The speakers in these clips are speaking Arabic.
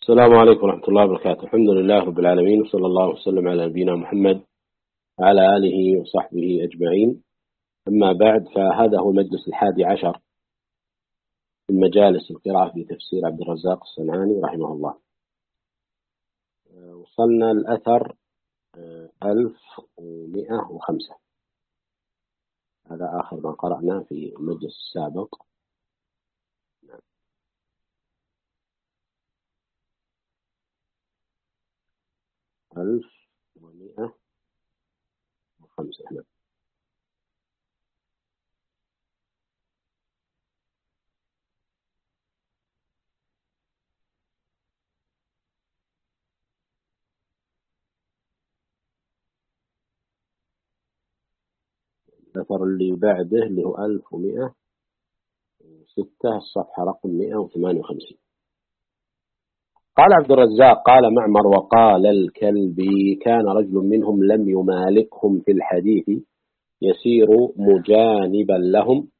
السلام عليكم ورحمة الله وبركاته. الحمد لله رب العالمين، وصلى الله وسلم على نبينا محمد وعلى آله وصحبه أجمعين. أما بعد، فهذا هو المجلس 11 من مجالس القراءة في تفسير عبد الرزاق الصنعاني رحمه الله. وصلنا الأثر 1105. هذا آخر ما قرأنا في المجلس السابق. 1105. الأثر اللي بعده اللي هو 1106، الصفحة رقم 158. قال عبد الرزاق: قال معمر وقال الكلبي: كان رجل منهم لم يمالكهم في الحديث يسير مجانبا لهم،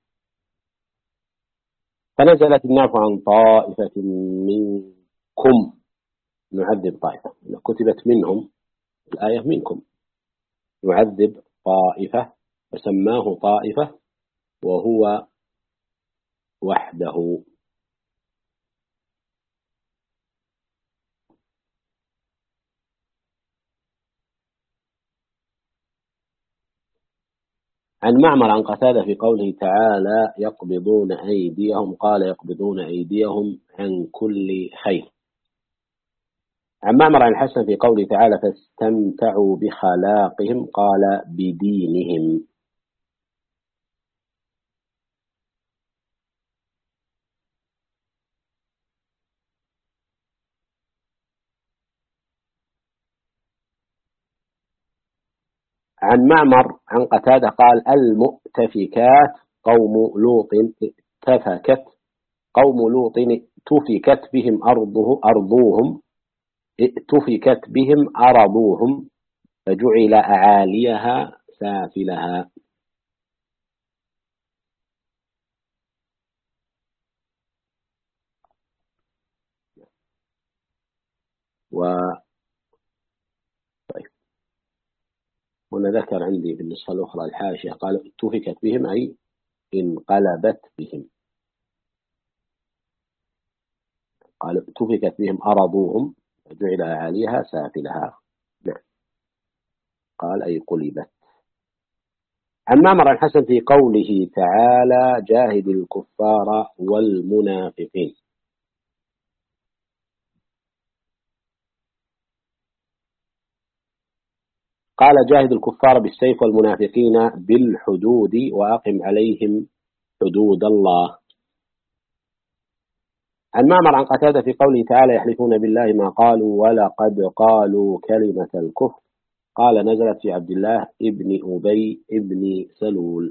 فنزلت النعفو عن طائفة منكم نعذب طائفة. كتبت منهم الآية منكم، يعذب طائفة، فسماه طائفة وهو وحده. عن معمر عن قتادة في قوله تعالى: يقبضون أيديهم، قال: يقبضون أيديهم عن كل خير. عن معمر عن الحسن في قوله تعالى: فاستمتعوا بخلاقهم، قال: بدينهم. عن معمر عن قتادة قال: المؤتفكات قوم لوط اتفكت قوم لوط اتفكت بهم أرضوهم اتفكت بهم أرضوهم فجعل أعاليها سافلها. طيب، هنا ذكر عندي في النسخة الأخرى الحاشية قال: اتفكت بهم أي انقلبت بهم. قال: اتفكت بهم أرضوهم فجعل أعاليها سافلها. نعم، قال: أي قلبت. عن معمر الحسن في قوله تعالى: جاهد الكفار والمنافقين، قال: جاهد الكفار بالسيف والمنافقين بالحدود وأقم عليهم حدود الله. عن معمر عن قتادة في قوله تعالى: يحلفون بالله ما قالوا ولقد قالوا كلمة الكفر، قال: نزلت في عبد الله ابن أبي ابن سلول.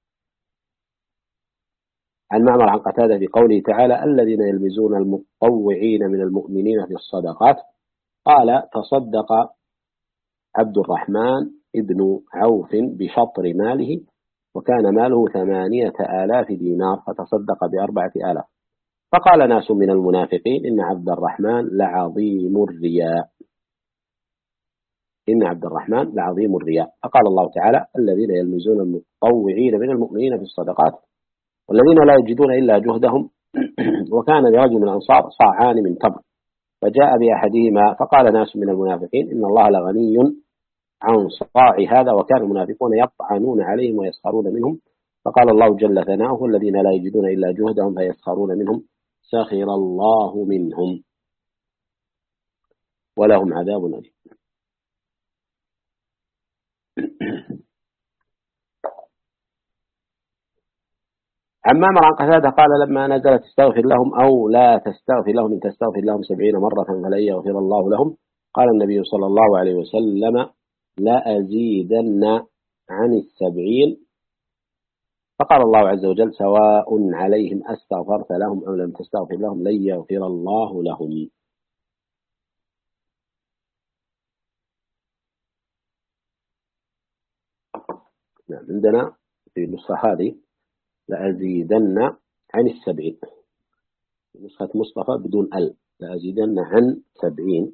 عن معمر عن قتادة في قوله تعالى: الذين يلمزون المطوعين من المؤمنين في الصدقات، قال: تصدق عبد الرحمن ابن عوف بشطر ماله، وكان ماله 8,000 دينار، فتصدق ب4,000. فقال ناس من المنافقين: إن عبد الرحمن لعظيم الرياء، إن عبد الرحمن لعظيم الرياء. فقال الله تعالى: الذين يلمزون المطوعين من المؤمنين في الصدقات والذين لا يجدون إلا جهدهم. وكان لرجل من الأنصار صاعان من تمر، فجاء بأحدهما، فقال ناس من المنافقين: إن الله لغني عن صاع هذا، وكان المنافقون يطعنون عليهم ويسخرون منهم. فقال الله جل ثناؤه: الذين لا يجدون إلا جهدهم فيسخرون منهم، سخر الله منهم ولهم عذاب أليم. عن معمر عن قتادة قال: لما نزلت استغفر لهم أو لا تستغفر لهم، إن تستغفر لهم 70 مرة فلن يغفر الله لهم، قال النبي صلى الله عليه وسلم: لا أزيدن عن 70. فقال الله عز وجل: سواء عليهم أستغفرت لهم أو لم تستغفر لهم لن يغفر الله لهم. نعم، عندنا في النسخة هذه: لأزيدن عن 70. نسخة مصطفى بدون ال، لأزيدن عن 70.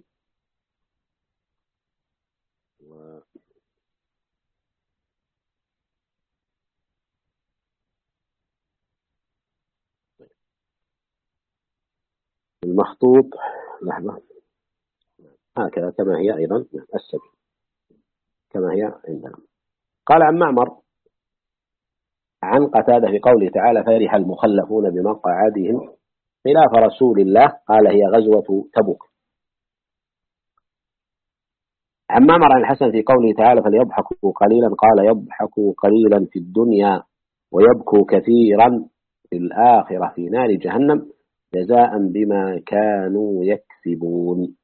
المخطوط لحظة هكذا كما هي أيضا 70 كما هي عندنا. قال عن معمر عن قتادة في قوله تعالى فرح المخلفون بمقعدهم خلاف رسول الله، قال هي غزوة تبوك. عن معمر عن الحسن في قوله تعالى فليضحكوا قليلا، قال يضحكوا قليلا في الدنيا ويبكوا كثيرا في الآخرة في نار جهنم جزاء بما كانوا يكسبون.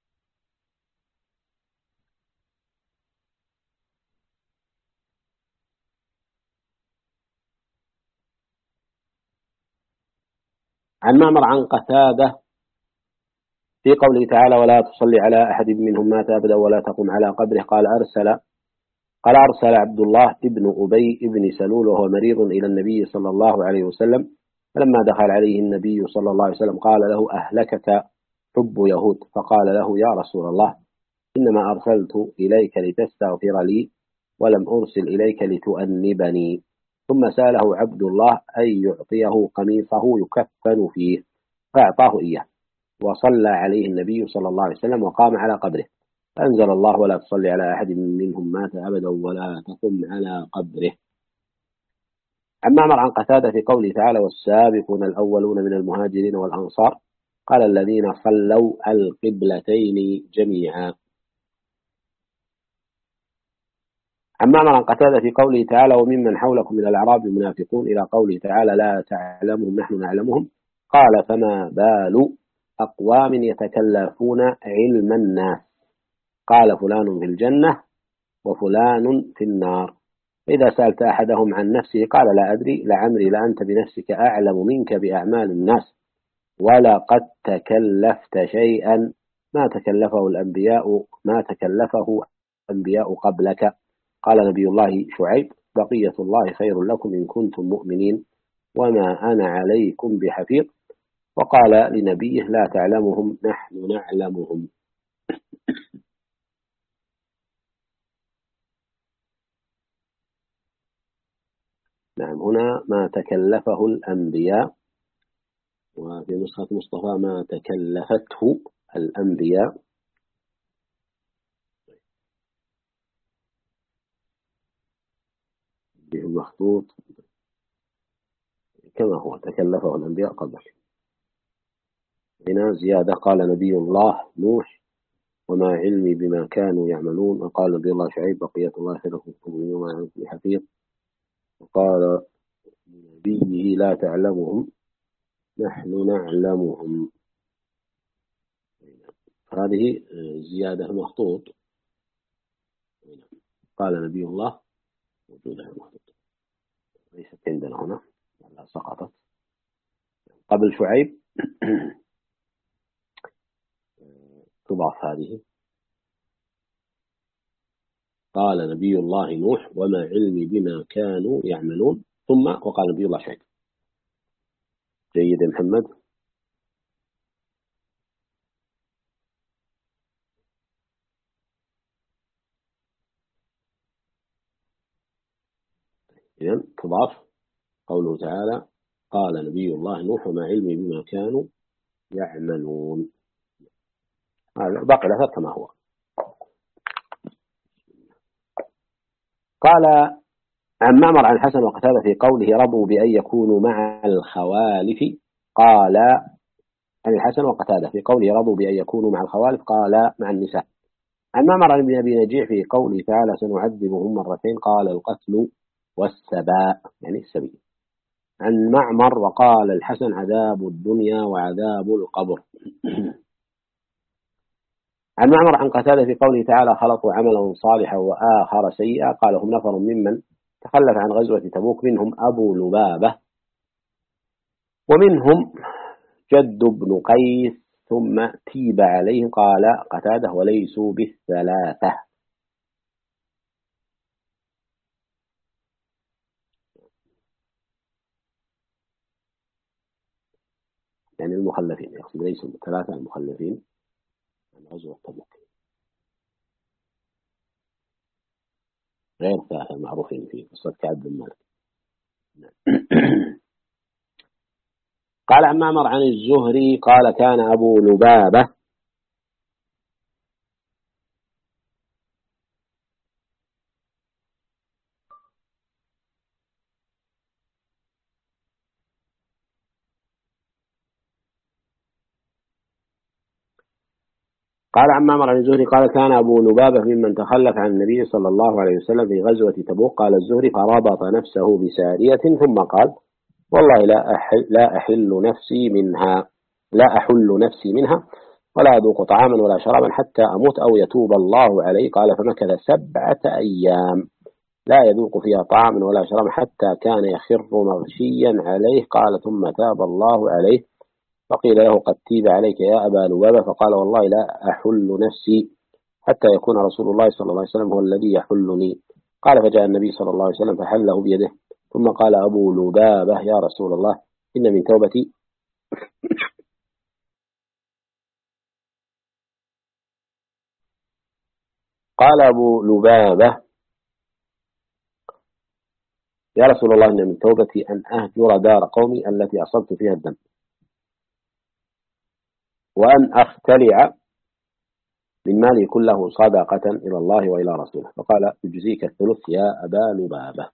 عن معمر عن قتادة في قوله تعالى ولا تصلي على أحد منهم مات أبدا ولا تقم على قبره، قال أرسل عبد الله ابن أبي ابن سلول وهو مريض إلى النبي صلى الله عليه وسلم، فلما دخل عليه النبي صلى الله عليه وسلم قال له أهلكك حب يهود، فقال له يا رسول الله إنما أرسلت إليك لتستغفر لي ولم أرسل إليك لتؤنبني. ثم سأله عبد الله أن يعطيه قميصه يكفن فيه فأعطاه إياه، وصلى عليه النبي صلى الله عليه وسلم وقام على قبره، فأنزل الله ولا تصلي على أحد منهم مات أبدا ولا تقم على قبره. عن معمر عن قتادة في قوله تعالى والسابقون الأولون من المهاجرين والأنصار، قال الذين صلوا القبلتين جميعا. عن معمر عن قتادة في قوله تعالى وممن حولكم من الأعراب المنافقون إلى قوله تعالى لا تعلمهم نحن نعلمهم، قال فما بال أقوام يتكلفون علم الناس، قال فلان في الجنة وفلان في النار. إذا سألت أحدهم عن نفسه قال لا أدري لعمري لأنت بنفسك أعلم منك بأعمال الناس، ولقد تكلفت شيئا ما تكلفه أنبياء قبلك. قال نبي الله شعيب بقية الله خير لكم إن كنتم مؤمنين وما أنا عليكم بحفيظ. وقال لنبيه لا تعلمهم نحن نعلمهم. نعم هنا ما تكلفه الأنبياء، وفي نسخة مصطفى ما تكلفته الأنبياء. المخطوط كما هو تكلفه الأنبياء قبل. هنا زيادة قال نبي الله نوح وما علمي بما كانوا يعملون، وقال نبي الله شعيب بقية الله خير لكم وما أنتم بحفيظ، وقال نبيه لا تعلمهم نحن نعلمهم. هذه زيادة مخطوط. قال نبي الله وجودها مخطوط ليست عندنا هنا سقطت قبل شعيب تضاف هذه. قال نبي الله نوح وما علمي بما كانوا يعملون، ثم وقال نبي الله شعيب. جيد يا محمد. إذن تضاف قوله تعالى قال نبي الله نوح وما علمي بما كانوا يعملون. باقي الأثر كما هو. قال عن معمر عن الحسن وقتادة في قوله رضوا بأن يكونوا مع الخوالف، قال عن الحسن وقتادة في قوله رضوا بأن يكونوا مع الخوالف قال مع النساء. عن معمر عن ابن أبي نجيح في قوله تعالى سنعذبهم مرتين، قال القتل والسباء يعني السبيل. عن معمر وقال الحسن عذاب الدنيا وعذاب القبر. عن معمر عن قتادة في قوله تعالى خلطوا عملا صالحا وآخر سيئا، قال هم نفر ممن تخلف عن غزوة تبوك، منهم أبو لبابة ومنهم جد بن قيس ثم تيب عليهم، قال قتادة وليسوا بالثلاثة. يعني المخلفين، يقصد ليس ثلاثة المخلفين عن غزوة تبوك، غير ثلاثة المعروفين في قصة كعب بن مالك. قال عن معمر عن الزهري قال كان أبو لبابة قال عن معمر عن الزهري قال كان أبو لبابة ممن تخلف عن النبي صلى الله عليه وسلم في غزوة تبوك. قال الزهري فربط نفسه بسارية ثم قال والله لا أحل نفسي منها ولا أذوق طعاما ولا شرابا حتى أموت أو يتوب الله علي. قال فمكث 7 أيام لا يذوق فيها طعاما ولا شرابا حتى كان يخر مغشيا عليه. قال ثم تاب الله عليه فقيل له قد تيب عليك يا أبا لبابة، فقال والله لا أحل نفسي حتى يكون رسول الله صلى الله عليه وسلم هو الذي يحلني. قال فجاء النبي صلى الله عليه وسلم فحله بيده ثم قال أبو لبابة يا رسول الله إن من توبتي قال أبو لبابة يا رسول الله إن من توبتي أن أهجر دار قومي التي أصبت فيها الدم وأن أختلع من مالي كله صدقة إلى الله وإلى رسوله. فقال يجزيك الثلث يا أبا لبابة.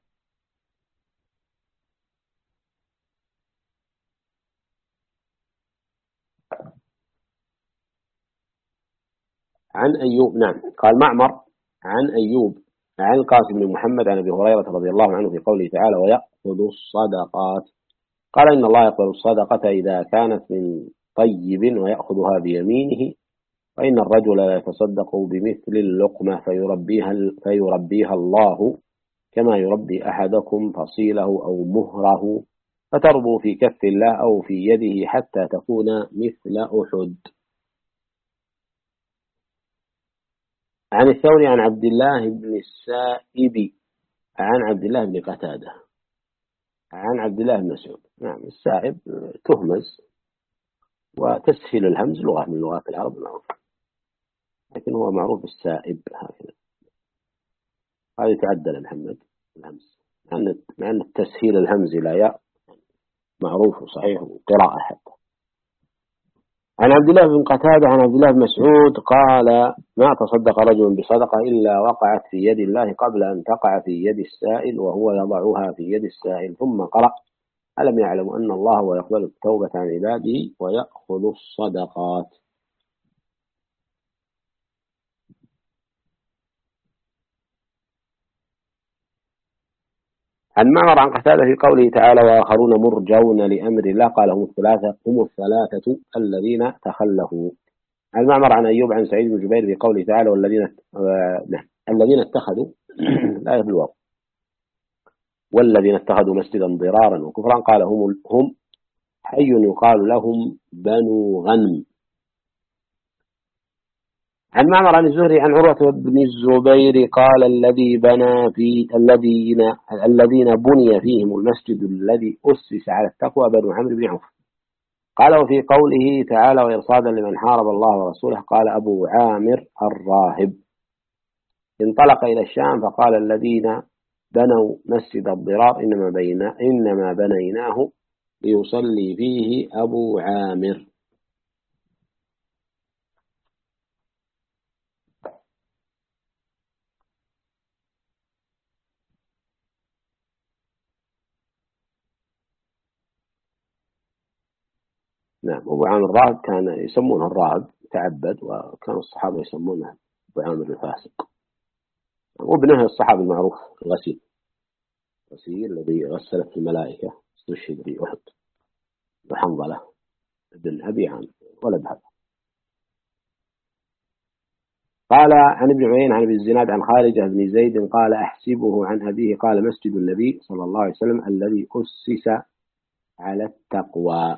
عن أيوب نعم قال معمر عن أيوب عن القاسم بن محمد عن أبي هريرة رضي الله عنه في قوله تعالى ويأخذ الصدقات. قال إن الله يقبل الصدقة إذا كانت من طيب ويأخذها بيمينه وإن الرجل لا يتصدق بمثل اللقمة فيربيها الله كما يربي أحدكم فصيله أو مهره فتربو في كف الله أو في يده حتى تكون مثل أحد. عن الثوري عن عبد الله بن السائب عن عبد الله بن قتادة عن عبد الله بن مسعود. نعم السائب تهمز وتسهيل الهمز لغة من لغات العرب معروف، لكن هو معروف السائب هكذا. هذه تعدل محمد الهمز مع أن التسهيل الهمز لا ياء معروف وصحيح وقراءة حتى. عن عبد الله بن قتادة عن عبد الله بن مسعود قال ما تصدق رجل بصدقة إلا وقعت في يد الله قبل أن تقع في يد السائل وهو يضعها في يد السائل ثم قرأ ألم يعلم أن الله هو يقبل التوبة عن عباده ويأخذ الصدقات. عن معمر عن قتادة في قوله تعالى وآخرون مرجون لأمر الله قال هم الثلاثة الذين تخلفوا. عن معمر عن أيوب عن سعيد بن جبير في قوله تعالى الذين اتخذوا لا يبلغ والذين اتخذوا مسجدا ضرارا وكفرا قال هم حي يقال لهم بنو غنم. عن معمر عن الزهري عن عروة بن الزبير قال الذين بني فيهم المسجد الذي أسس على التقوى بنو عمرو بن عوف. قال وفي قوله تعالى وإرصادا لمن حارب الله ورسوله قال أبو عامر الراهب انطلق إلى الشام فقال الذين بنوا مسجد الضرار إنما بنيناه ليصلي فيه أبو عامر. نعم أبو عامر الراهب كان يسمونه الراهب تعبد وكان الصحابة يسمونه أبو عامر الفاسق. وابنه الصحابي المعروف غسيل الذي غسلت الملائكة استشهد بأحد وحنظلة بن أبي عامر ولد هذا. قال عن ابن عيينة عن ابن الزناد عن خارجة بن زيد قال أحسبه عن أبيه قال مسجد النبي صلى الله عليه وسلم الذي أسس على التقوى.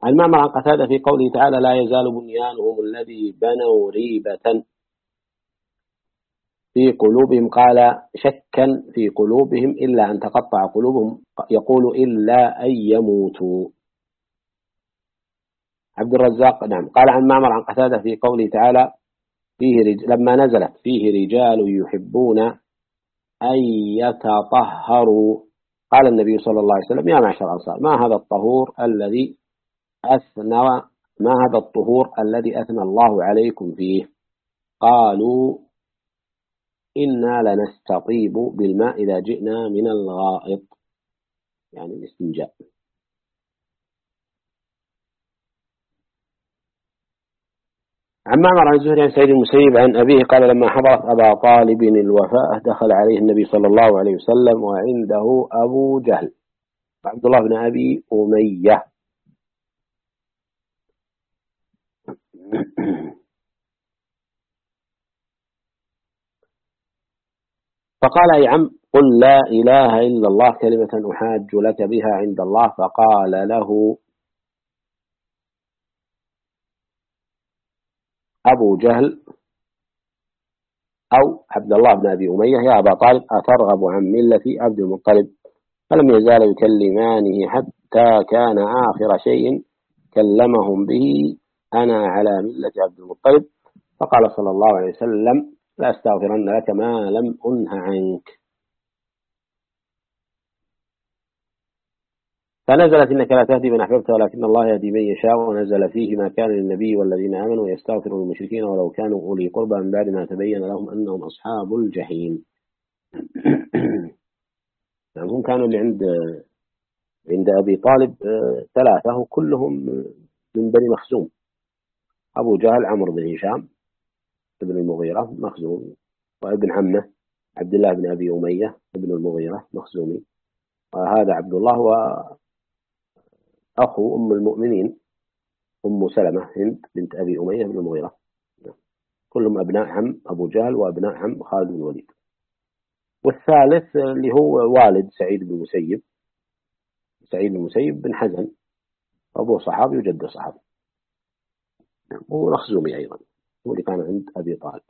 عن معمر عن قتادة في قوله تعالى لا يزال بنيانهم الذي بنوا ريبة في قلوبهم قال شكا في قلوبهم إلا أن تقطع قلوبهم يقول إلا أن يموتوا. عبد الرزاق نعم قال عن معمر عن قتادة في قوله تعالى لما نزلت فيه رجال يحبون أن يتطهروا قال النبي صلى الله عليه وسلم يا معشر الأنصار ما هذا الطهور الذي أثنى الله عليكم فيه؟ قالوا إنا لنستطيب بالماء إذا جئنا من الغائط يعني الاستنجاء. عن معمر عن الزهري عن سعيد المسيب عن أبيه قال لما حضرت أبا طالب الوفاة دخل عليه النبي صلى الله عليه وسلم وعنده أبو جهل عبد الله بن أبي أمية فقال يا عم قل لا إله إلا الله كلمة أحاج لك بها عند الله. فقال له أبو جهل أو عبد الله بن أبي أمية يا أبا طالب أترغب عن ملة عبد المطلب؟ فلم يزال يكلمانه حتى كان آخر شيء كلمهم به أنا على ملة عبد المطلب. فقال صلى الله عليه وسلم لا أستغفرن لك ما لم أنه عنك. فنزلت إنك لا تهدي من أحببت ولكن الله يهدي من يشاء. ونزل فيه ما كان للنبي والذين آمنوا يستغفروا للمشركين ولو كانوا أولي قربى من بعد ما تبين لهم أنهم أصحاب الجحيم. يعني هم كانوا اللي عند أبي طالب ثلاثة كلهم من بني مخزوم أبو جهل عمرو بن هشام ابن المغيرة مخزومي وابن عمه عبد الله بن أبي أمية ابن المغيرة مخزومي وهذا عبد الله وأخو أم المؤمنين أم سلمة هند بنت أبي أمية بن المغيرة كلهم أبناء عم أبو جهل وأبناء عم خالد بن الوليد. والثالث اللي هو والد سعيد بن المسيب بن حزن أبوه صحابي وجده صحابي ومخزومي أيضا هو اللي كان عند أبي طالب.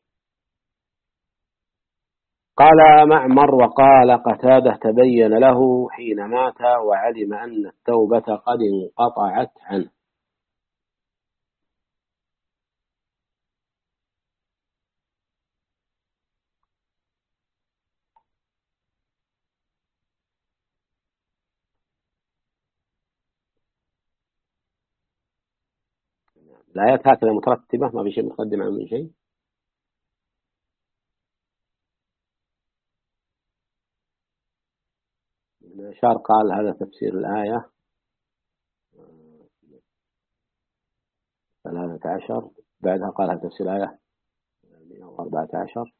قال معمر وقال قتادة تبين له حين مات وعلم أن التوبة قد انقطعت عنه. الآيات هكذا مترتبة ما في شيء متقدم عن من شيء. شار قال هذا تفسير الآية 13 بعدها قال هذا تفسير الآية 114.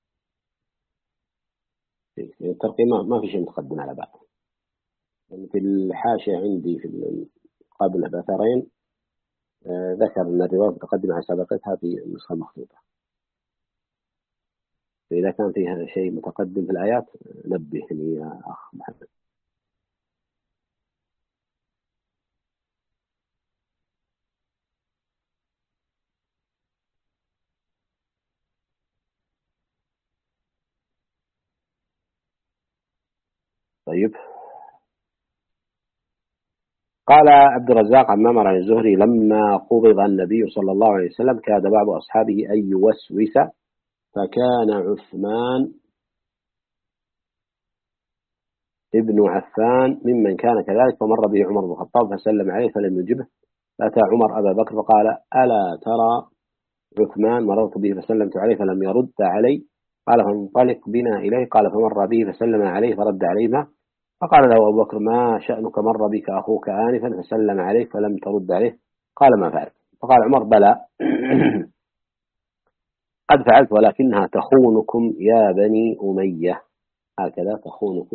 الترقيم ما في شيء متقدم على بعض. في الحاشية عندي في قبل بأثرين ذكر أن الرواية متقدمة على سابقتها في النسخة المخطوطة. فإذا كان فيها شيء متقدم في الآيات نبهني يا أخ محمد. طيب. قال عبد الرزاق عن معمر عن الزهري لما قبض النبي صلى الله عليه وسلم كاد بعض أصحابه أن يوسوس فكان عثمان ابن عفان ممن كان كذلك فمر به عمر بن الخطاب فسلم عليه فلم يجبه فأتى عمر أبا بكر فقال ألا ترى عثمان مررت به فسلمت عليه فلم يرد علي قال فانطلق بنا إليه قال فمر به فسلم عليه فرد عليه ما فقال له أبو بكر ما شأنك مر بك أخوك آنفا فسلم عليك فلم ترد عليه قال ما فعلت فقال عمر بلى قد فعلت ولكنها تخونكم يا بني أمية هكذا تخونكم.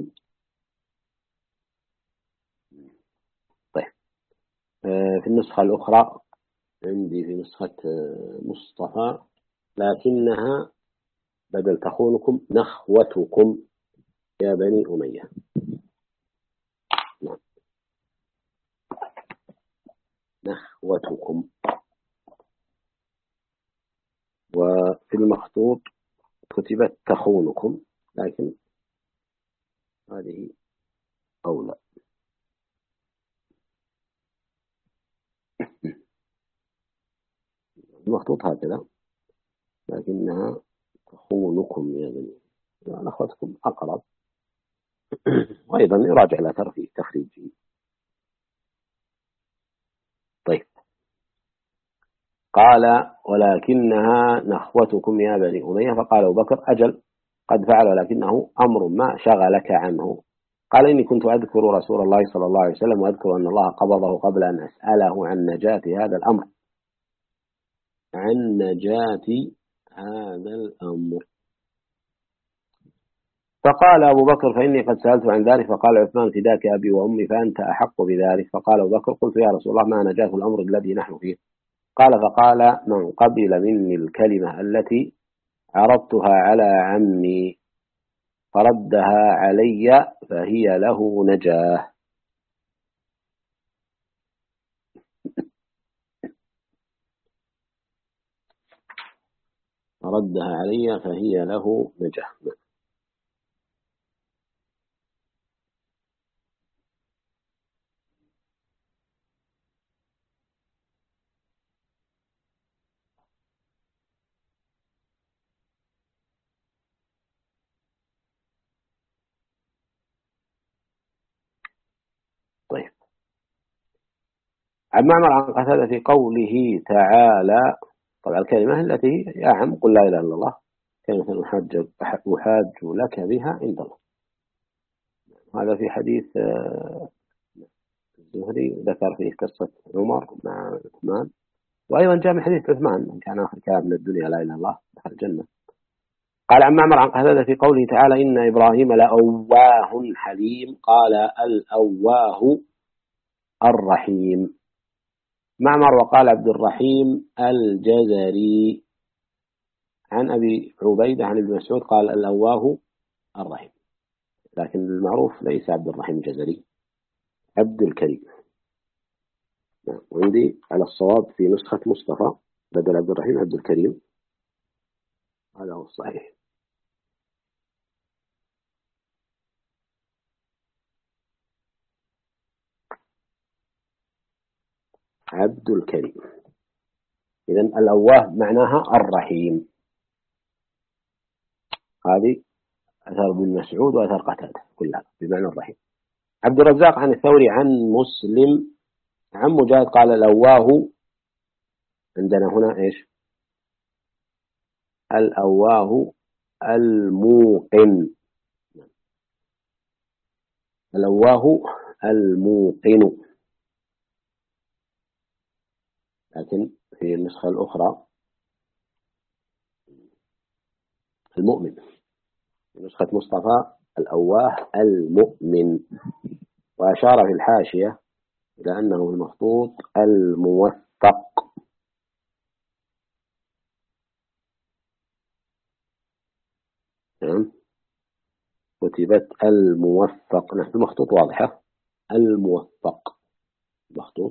طيب في النسخة الأخرى عندي في نسخة مصطفى لكنها بدل تخونكم نخوتكم يا بني أمية. نعم. نخوتكم. وفي المخطوط كتبت تخونكم، لكن هذه أولى. المخطوط هكذا، لكنها تخونكم يا بني، نخوتكم أقرب. وأيضا يراجع الأثر في تخريجه. طيب، قال ولكنها نخوتكم يا بني أمية. فقال أبو بكر أجل قد فعل، ولكنه أمر ما شغلك عنه. قال إني كنت أذكر رسول الله صلى الله عليه وسلم، وأذكر أن الله قبضه قبل أن أسأله عن نجاة هذا الأمر. عن نجاة هذا الأمر. فقال أبو بكر فإني قد سألت عن ذلك. فقال عثمان فداك أبي وأمي فأنت أحق بذلك. فقال أبو بكر قلت يا رسول الله ما نجاة الأمر الذي نحن فيه؟ قال فقال من قبل مني الكلمة التي عرضتها على عمي فردها علي فهي له نجاه. فردها علي فهي له نجاه. طيب، عن معمر عن قتادة في قوله تعالى، طبعا الكلمة التي يا عم قل لا إله إلا الله كلمة أحاج لك بها عند الله. هذا في حديث الزهري ذكر فيه قصة عمر مع عثمان، وأيضا جاء من حديث عثمان كان آخر كلام من الدنيا لا إله إلا الله دخل الجنة. قال عن معمر عن قتادة في قوله تعالى إن إبراهيم لأواه حليم. قال الأواه الرحيم معمر. وقال عبد الرحيم الجزري عن أبي عبيدة عن ابن مسعود قال الأواه الرحيم، لكن المعروف ليس عبد الرحيم الجزري، عبد الكريم. وعندي على الصواب في نسخة مصطفى بدل عبد الرحيم عبد الكريم، هذا هو الصحيح. عبد الكريم. إذن الأواه معناها الرحيم. هذه أثر ابن مسعود وأثر قتادة كلها بمعنى الرحيم. عبد الرزاق عن الثوري عن مسلم عن مجاهد قال الأواه عندنا هنا إيش؟ الأواه الموقن. الأواه الموقن، لكن في النسخة الأخرى المؤمن. في نسخة مصطفى الأواه المؤمن. وأشار في الحاشية إلى أنه المخطوط الموثق. نعم، كتبت الموثق. نحن المخطوط واضحة، الموثق مخطوط.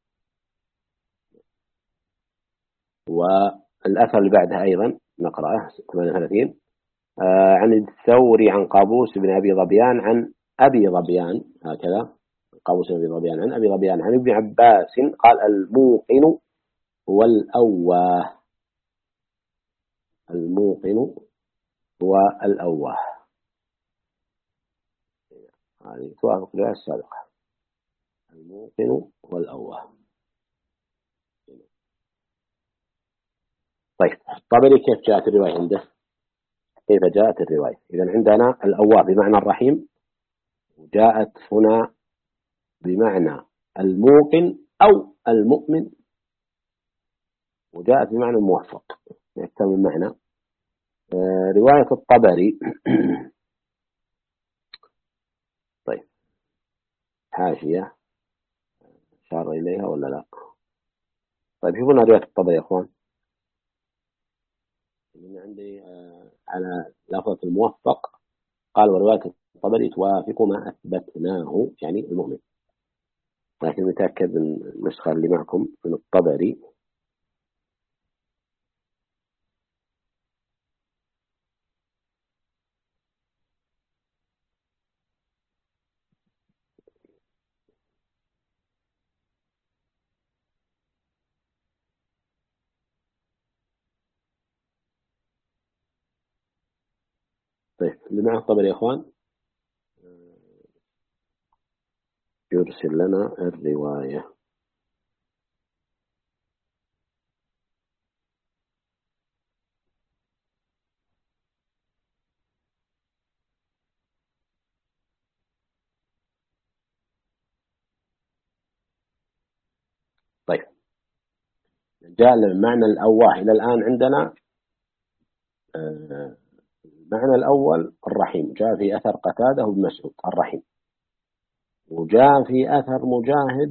والأثر اللي بعدها أيضا نقرأه 38 عن الثوري عن قابوس بن أبي ظبيان عن أبي ظبيان، هكذا قابوس بن أبي ظبيان عن أبي ظبيان عن ابن عباس قال الموقن هو الأواه. الموقن هو الأواه. هذه توافق الرواية السابقة. الموقن هو الأواه. طيب، الطبري كيف جاءت الرواية عنده؟ كيف جاءت الرواية؟ إذا عندنا الأواه بمعنى الرحيم، وجاءت هنا بمعنى الموقن أو المؤمن، وجاءت بمعنى الموفق، يحتمل المعنى. رواية الطبري طيب، حاشية أشار إليها ولا لا؟ طيب، شوفوا رواية الطبري يا أخوان. من عندي على لفظة الموفق قال ورواية الطبري توافق ما أثبتناه، يعني المؤمن. لكن متأكد من النسخة اللي معكم من الطبري. طيب اللي معه الطبري يا إخوان يرسل لنا الرواية. طيب جاء المعنى الأول إلى الآن عندنا المعنى الأول الرحيم، جاء في أثر قتادة بن مسعود الرحيم، وجاء في أثر مجاهد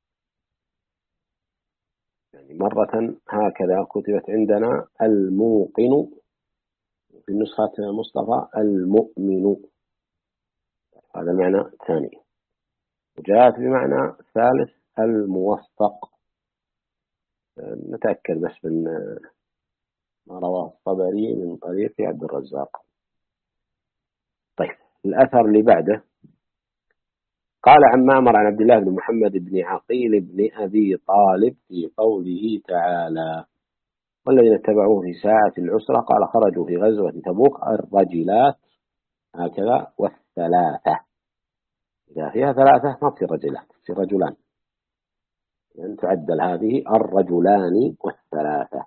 يعني مرة هكذا كتبت عندنا الموقن، في النسخة مصطفى المؤمن، هذا المعنى الثاني. وجاءت بمعنى ثالث الموفق. نتأكد بس من ما رواه الطبري من طريق عبد الرزاق. طيب الأثر اللي بعده قال عن معمر عن عبد الله بن محمد بن عقيل بن أبي طالب في قوله تعالى: والذين اتبعوه في ساعة العسرة، قال خرجوا في غزوة تبوك الرجلات هكذا والثلاثة، إذا فيها ثلاثة ما في رجلات في رجلان، يعني تعدل هذه الرجلان والثلاثة.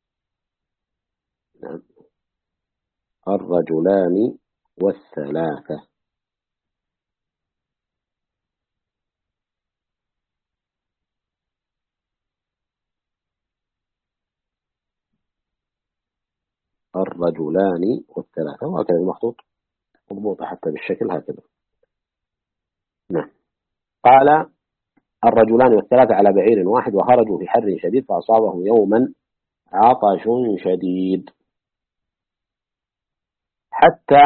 نعم الرجلان والثلاثة. الرجلان والثلاثة، وهكذا المخطوط مضبوطة حتى بالشكل هكذا. نعم قال الرجلان والثلاثة على بعير واحد، وخرجوا في حر شديد فأصابهم يوما عطش شديد حتى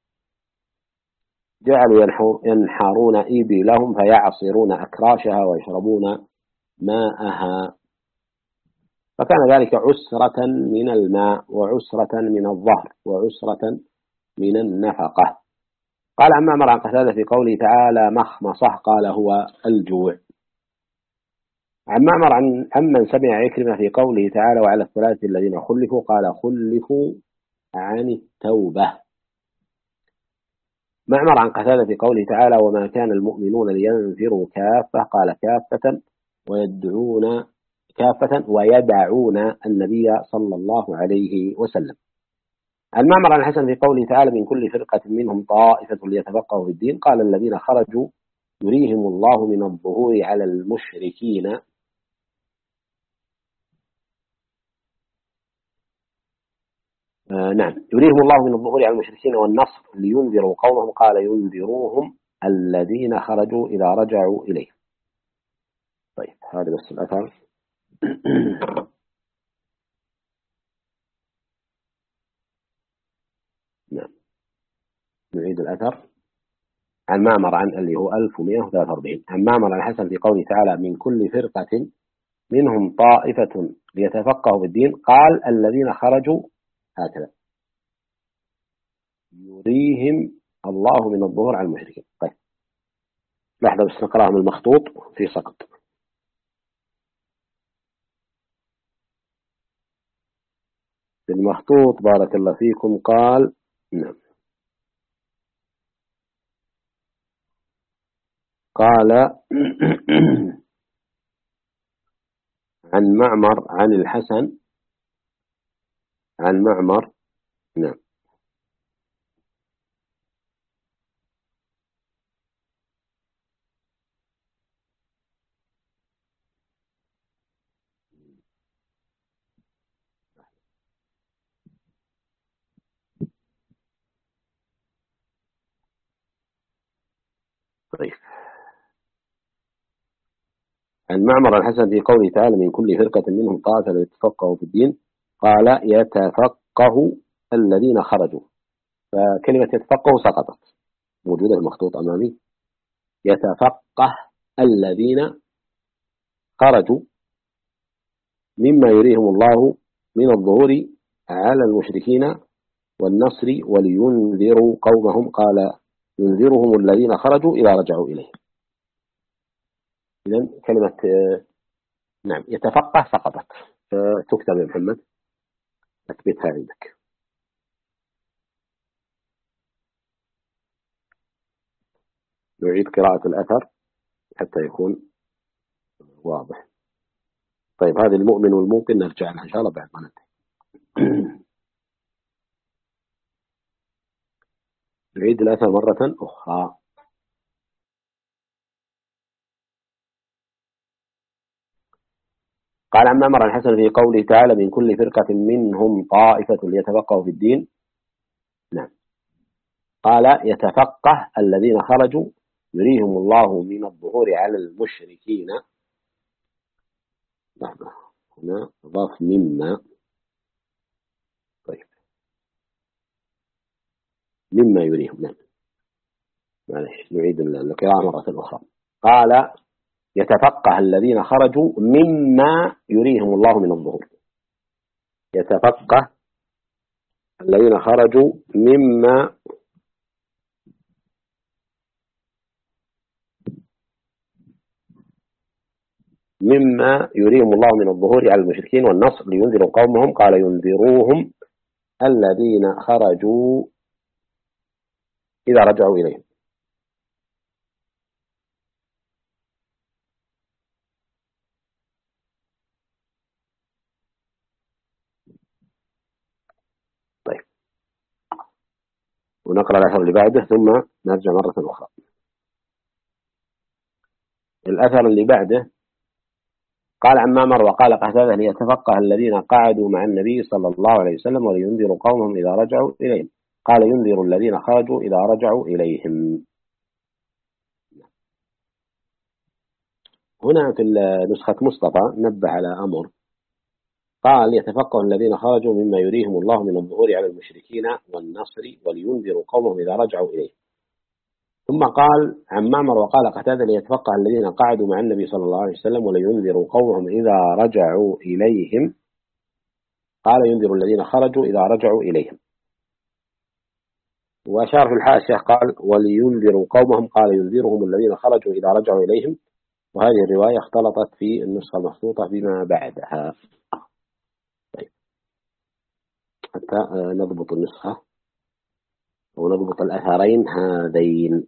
جعلوا ينحرون إبلهم فيعصرون أكراشها ويشربون ماءها، فكان ذلك عسرة من الماء وعسرة من الظهر وعسرة من النفقة. قال عن معمر عن قتادة في قوله تعالى مخمصة، قال هو الجوع. عن معمر عمن سمع عكرمة في قوله تعالى وعلى الثلاثة الذين خلفوا، قال خلفوا عن التوبة. معمر عن قتادة في قوله تعالى وما كان المؤمنون لينفروا كافة، قال كافة ويدعون النبي صلى الله عليه وسلم. عن معمر عن الحسن في قوله تعالى من كل فرقة منهم طائفة ليتفقهوا في الدين، قال الذين خرجوا يريهم الله من الظهور على المشركين. نعم يريهم الله من الظهور على المشركين والنصر لينذروا قومهم، قال ينذروهم الذين خرجوا إذا رجعوا إليه. طيب هذا بس الأثر. نعم نعيد الأثر. عن معمر عن اللي هو 1143 عن معمر عن الحسن في قوله تعالى من كل فرقة منهم طائفة ليتفقهوا في الدين، قال الذين خرجوا هكذا يريهم الله من الظهور على المشركين. طيب لحظة بس نقرأها من المخطوط في سقط. في المخطوط بارك الله فيكم قال نعم قال عن معمر عن الحسن عن معمر. نعم طيب عن معمر الحسن في قوله تعالى من كل فرقة منهم طائفة ليتفقهوا في الدين، قال يتفقه الذين خرجوا، فكلمة يتفقه سقطت موجودة في المخطوط أمامي. يتفقه الذين خرجوا مما يريهم الله من الظهور على المشركين والنصر ولينذروا قومهم قال ينذرهم الذين خرجوا إذا رجعوا إليه. إذن كلمة نعم يتفقه سقطت، فتكتب يا محمد، اثبتها عندك. نعيد قراءة الأثر حتى يكون واضح. طيب هذه المؤمن والموقن نرجع لها إن شاء الله بعد ما ننتهي. نعيد الأثر مرة أخرى. قال عن معمر الحسن في قوله تعالى من كل فرقة منهم طائفة ليتفقهوا في الدين. نعم قال يتفقه الذين خرجوا يريهم الله من الظهور على المشركين. لحظة هنا ضاف مما. طيب مما يريهم. نعم معلش نعيد القراءة مرة أخرى. قال يتفقه الذين خرجوا مما يريهم الله من الظهور. يتفقه الذين خرجوا مما يريهم الله من الظهور على المشركين والنصر لينذروا قومهم قال ينذروهم الذين خرجوا إذا رجعوا إليهم. طيب ونقرأ الأثر اللي بعده ثم نرجع مرة أخرى. الأثر اللي بعده قال عن معمر وقال قتادة ليتفقه الذين قعدوا مع النبي صلى الله عليه وسلم ولينذروا قومهم إذا رجعوا إليهم قال ينذر الذين خرجوا إذا رجعوا إليهم. هنا في نسخة مصطفى نبه على أمر. قال يتفقه الذين خرجوا مما يريهم الله من الظهور على المشركين والنصر ولينذروا قومهم إذا رجعوا إليه. ثم قال عن معمر وقال قتادة ليتفقه الذين قعدوا مع النبي صلى الله عليه وسلم ولينذروا قومهم إذا رجعوا إليهم قال ينذر الذين خرجوا إذا رجعوا إليهم. وأشار في الحاشية قال ولينذروا قومهم قال ينذرهم الذين خرجوا إذا رجعوا إليهم. وهذه الرواية اختلطت في النسخة المخطوطة بما بعدها. طيب حتى نضبط النسخة ونضبط الأثرين هذين.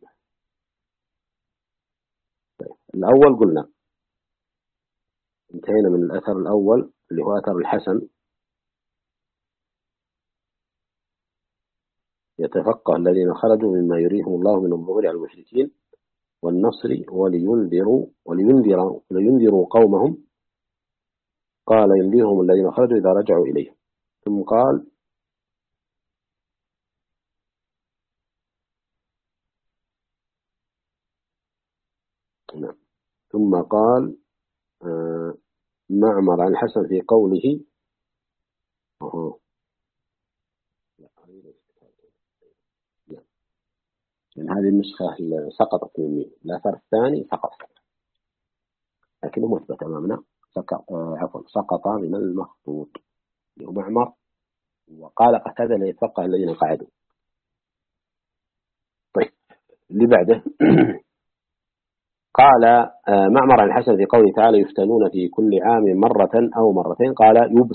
طيب الأول قلنا انتهينا من الأثر الأول اللي هو أثر الحسن يتفقه الذين خرجوا مما يريهم الله من الظهور على المشركين والنصر ولينذروا قومهم قال ينذرهم الذين خرجوا إذا رجعوا إليهم. ثم قال معمر عن الحسن في قوله يعني هذه النسخة سقطت مني. الأثر الثاني سقط لكنه مثبت أمامنا. سقط من المخطوط اللي هو معمر وقال قتادة ليتفقه الذين قعدوا. طيب اللي بعده قال معمر عن الحسن في قوله تعالى يفتنون في كل عام مرة أو مرتين قال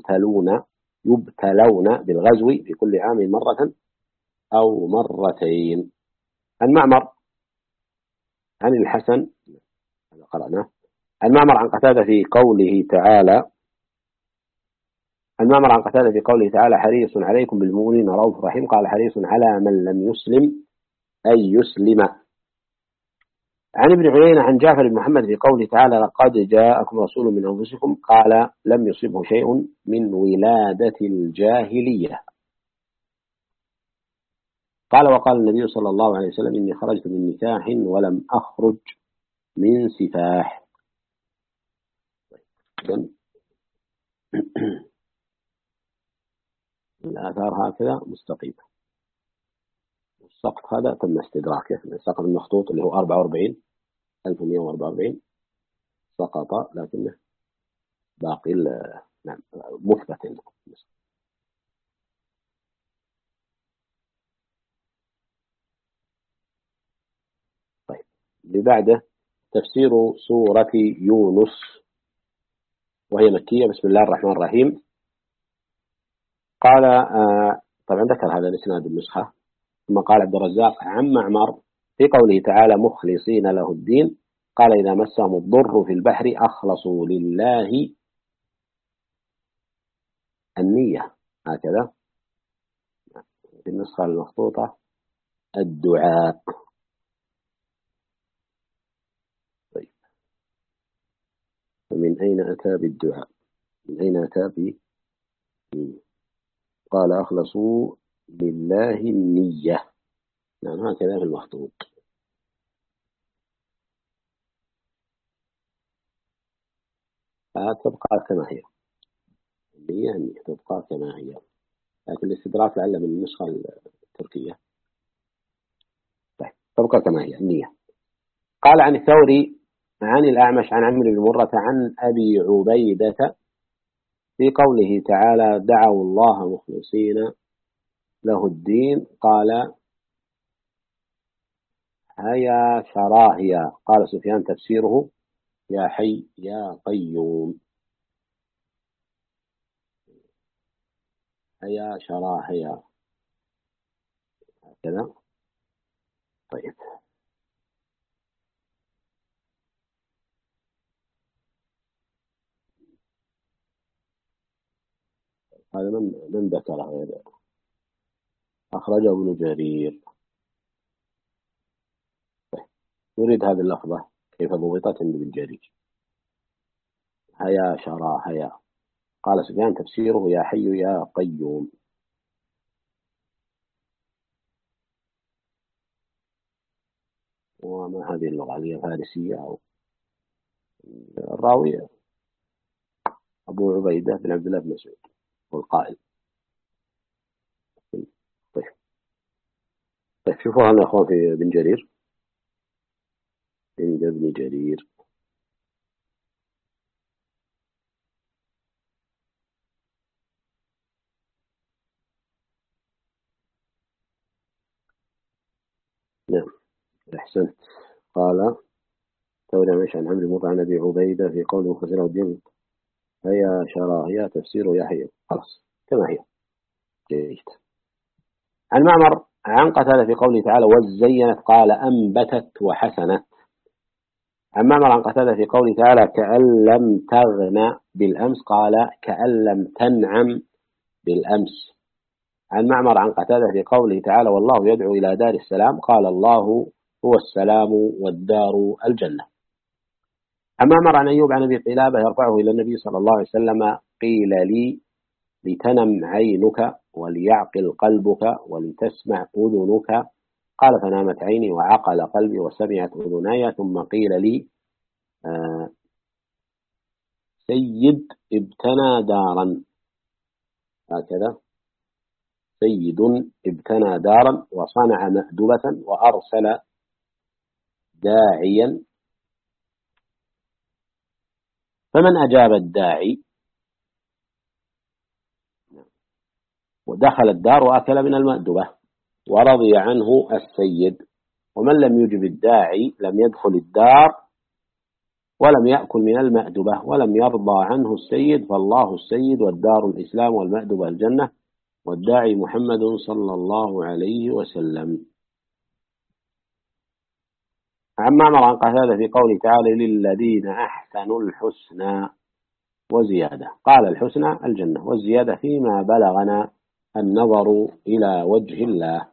يبتلون بالغزو في كل عام مرة أو مرتين. عن معمر عن الحسن قرأناه عن معمر عن قتادة في قوله تعالى حريص عليكم بالمؤمنين رؤوف رحيم قال حريص على من لم يسلم أي يسلم. عن ابن عيينة عن جعفر بن محمد في قوله تعالى لقد جاءكم رسول من أنفسكم قال لم يصبه شيء من ولادة الجاهلية. قال وقال النبي صلى الله عليه وسلم إني خرجت من نكاح ولم أخرج من سفاح. الآثار هكذا مستقيمة. والسقط هذا تم استدراكه. السقط المخطوط اللي هو 44 1144 سقط، لكنه باقي نعم مثبت. طيب، اللي بعده تفسير سورة يونس، وهي مكية. بسم الله الرحمن الرحيم. قال طبعا ذكر هذا الإسناد النسخة. ثم قال عبد الرزاق عن معمر في قوله تعالى مخلصين له الدين، قال إذا مسهم الضر في البحر أخلصوا لله النية، هكذا في النسخة المخطوطة الدعاء. طيب، فمن أين أتى بالدعاء؟ من أين أتى به؟ قال أخلصوا لله النية، نعم هكذا في المخطوط. تبقى كما هي، النية تبقى كما هي، لكن الاستدراك لعل من النسخة التركية. طيب، تبقى كما هي النية. قال عن الثوري عن الأعمش عن عمرو بن مرة عن أبي عبيدة في قوله تعالى دعوا الله مخلصين له الدين، قال هيا شراهيا. قال سفيان تفسيره يا حي يا قيوم، هيا شراهيا هكذا. طيب، هذا من ذكره هذا؟ أخرجه ابن جرير. طيب، نريد هذه اللفظة كيف ضبطت عند ابن جرير. هيا شراهيا. قال سفيان تفسيره يا حي يا قيوم. وما هذه اللغة؟ هذه فارسية أو الراوي أبو عبيدة بن عبد الله بن مسعود والقائل. طيب، طيب شوفوا هنا يا أخوان في ابن جرير، عند ابن جرير نعم أحسنت. قال تولى ماشي عن عمرو مرة عن أبي عبيدة في قوله مخزنه الدين هيا شراهيا تفسيره يا حي. خلاص كما هي. جيد. عن معمر عن قتادة في قوله تعالى وزينت قال أنبتت وحسنت. عن معمر عن قتادة في قوله تعالى كأن لم تغن بالأمس، قال كأن لم تنعم بالأمس. عن معمر عن قتادة في قوله تعالى والله يدعو إلى دار السلام، قال الله هو السلام والدار الجنة. عن معمر عن أيوب عن أبي قلابة يرفعه إلى النبي صلى الله عليه وسلم قيل لي لتنم عينك وليعقل قلبك ولتسمع أذنك، قال فنامت عيني وعقل قلبي وسمعت أذناي، ثم قيل لي سيد ابتنى دارا، هكذا سيد ابتنى دارا وصنع مأدبة وأرسل داعيا، فمن أجاب الداعي ودخل الدار وأكل من المأدبة ورضي عنه السيد، ومن لم يجب الداعي لم يدخل الدار ولم يأكل من المأدبة ولم يرضى عنه السيد، فالله السيد والدار الإسلام والمأدبة الجنة والداعي محمد صلى الله عليه وسلم. عن معمر عن قتادة في قوله تعالى للذين أحسنوا الحسنى وزيادة، قال الحسنى الجنة والزيادة فيما بلغنا النظر إلى وجه الله.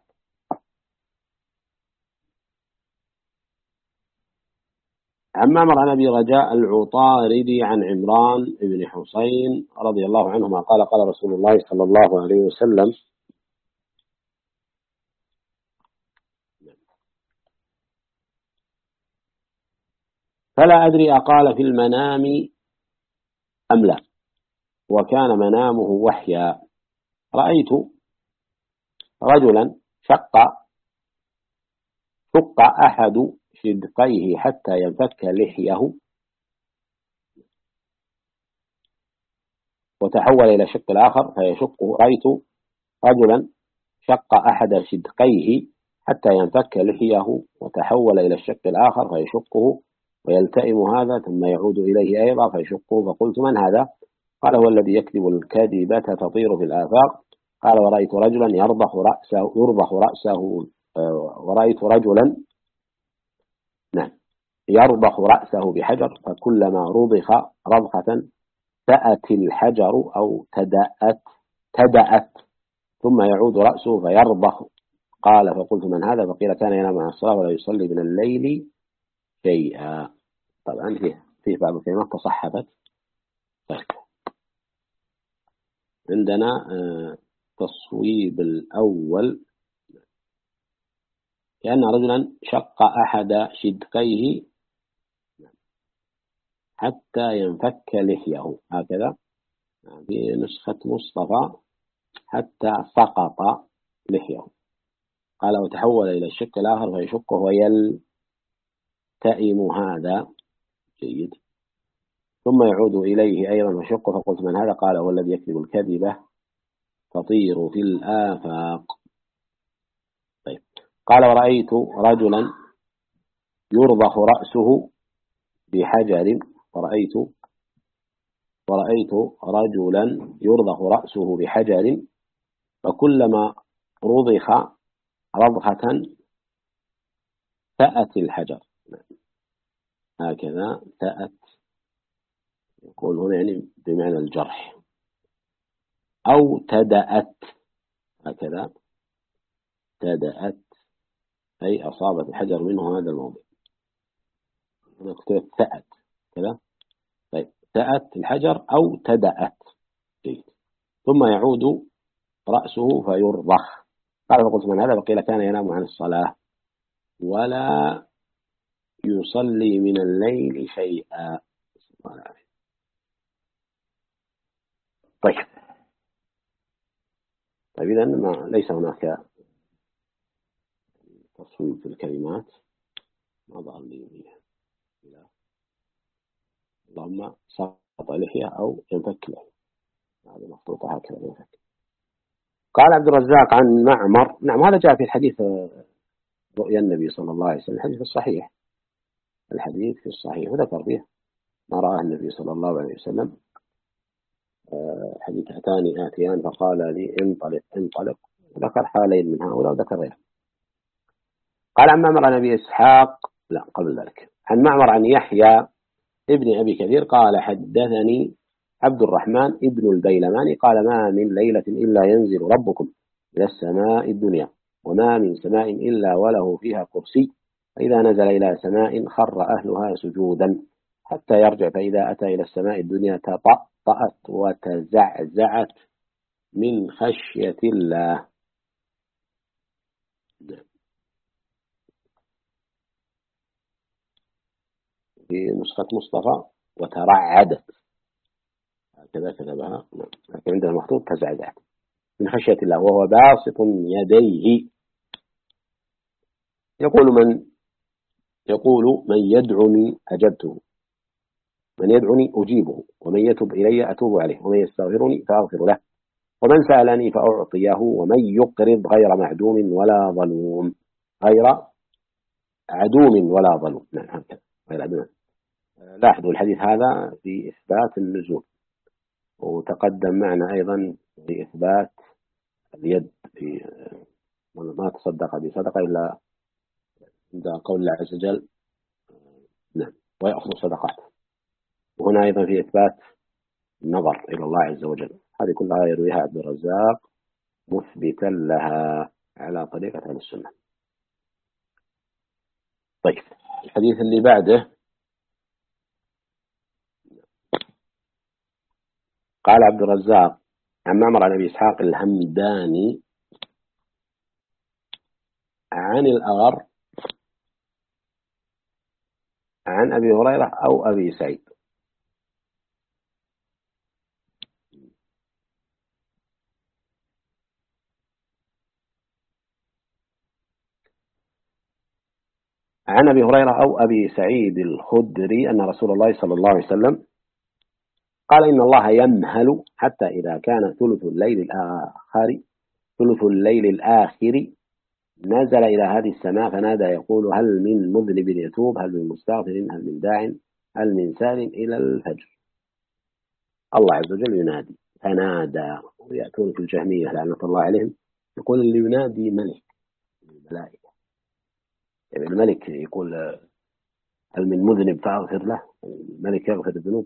عن معمر عن أبي رجاء العطاردي عن عمران بن حسين رضي الله عنهما قال قال رسول الله صلى الله عليه وسلم فلا أدري أقال في المنام أم لا، وكان منامه وحيا، رأيت رجلا شق أحد شدقيه حتى ينفك لحيه وتحول إلى الشق الآخر فيشقه. رأيت رجلا شق أحد شدقيه حتى ينفك لحيه وتحول إلى الشق الآخر فيشقه ويلتئم هذا ثم يعود إليه أيضا فيشقه. فقلت من هذا؟ قال هو الذي يكذب الكذبة تطير في الآفاق. قال ورأيت رجلا يرضخ رأسه ورأيت رجلا نعم يرضخ رأسه بحجر فكلما رضخ رضخة تأت الحجر أو تدأت ثم يعود رأسه فيرضخ. قال فقلت من هذا؟ فقيل كان ينام عن الصلاة ولا يصلي من الليل شيئا. طبعا فيه بعض الكلمات تصحفت. طيب عندنا تصويب الأول كأن رجلا شق أحد شدقيه حتى ينفك لحيه هكذا في نسخة مصطفى حتى سقط لحيه. قال وتحول إلى الشق الآخر فيشقه ويلتئم هذا جيد ثم يعود إليه أيضا فشقه. فقلت من هذا؟ قال هو الذي يكذب الكذبة تطير في الآفاق. طيب قال ورأيت رجلا يرضخ رأسه بحجر ورأيت رجلا يرضخ رأسه بحجر فكلما رضخ رضخة تأت الحجر هكذا تأت يقول هنا يعني بمعنى الجرح أو تدأت هكذا تدأت أي أصابت الحجر منه هذا الموضع. هنا كتبت تأت كذا. طيب تأت الحجر أو تدأت جيد ثم يعود رأسه فيرضخ. قال فقلت من هذا؟ فقيل كان ينام عن الصلاة ولا يصلي من الليل شيئا. طيب إذا ليس هناك تصويب في الكلمات ما ظهر لي اللهم سقط لحية أو ينفك له هذه مخطوطة هكذا ينفك. قال عبد الرزاق عن معمر نعم هذا جاء في الحديث رؤيا النبي صلى الله عليه وسلم الحديث في الصحيح وذكر فيه ما رآه النبي صلى الله عليه وسلم. حديث أتاني آتيان فقال لي انطلق ذكر حالين من هؤلاء وذكر غيره. قال عن معمر عن أبي إسحاق لا قبل ذلك عن معمر عن يحيى ابن أبي كثير قال حدثني عبد الرحمن ابن البيلماني قال ما من ليلة إلا ينزل ربكم إلى السماء الدنيا وما من سماء إلا وله فيها كرسي فإذا نزل إلى سماء خر أهلها سجودا حتى يرجع فإذا أتى إلى السماء الدنيا تطأطأت وتزعزعت من خشية الله. في نسخة مصطفى وترعدت هكذا كتبها لكن عندنا مخطوط تزعزعت من خشية الله وهو باسط يديه يقول من يدعني أجبته من يدعني أجيبه ومن يتوب إلي أتوب عليه ومن يستغفرني فأغفر له ومن سألني فأعطيه ومن يقرض غير معدوم ولا ظلوم غير عدوم ولا ظلوم. نعم هكذا غير عدوم. لاحظوا الحديث هذا في إثبات النزول وتقدم معنا أيضا في إثبات اليد في ما تصدق بصدقة إلا عند قول الله عز وجل نعم ويأخذ صدقات. وهنا أيضا في إثبات النظر إلى الله عز وجل. هذه كلها يرويها عبد الرزاق مثبتا لها على طريقة أهل السنة. طيب الحديث اللي بعده قال عبد الرزاق عن معمر عن أبي إسحاق الهمداني عن الأغر عن أبي هريرة أو أبي سعيد. عن أبي هريرة أو أبي سعيد الخدري أن رسول الله صلى الله عليه وسلم قال إن الله يمهل حتى إذا كان ثلث الليل الآخر نزل إلى هذه السماء فنادى يقول هل من مذنب يتوب، هل من مستغفر، هل من داع، هل من سال إلى الفجر. الله عز وجل ينادي، فنادى. ويأتون في الجهمية لعنة الله عليهم يقول اللي ينادي ملك من الملائكة، يعني الملك يقول هل من مذنب فأغفر له، الملك يغفر الذنوب.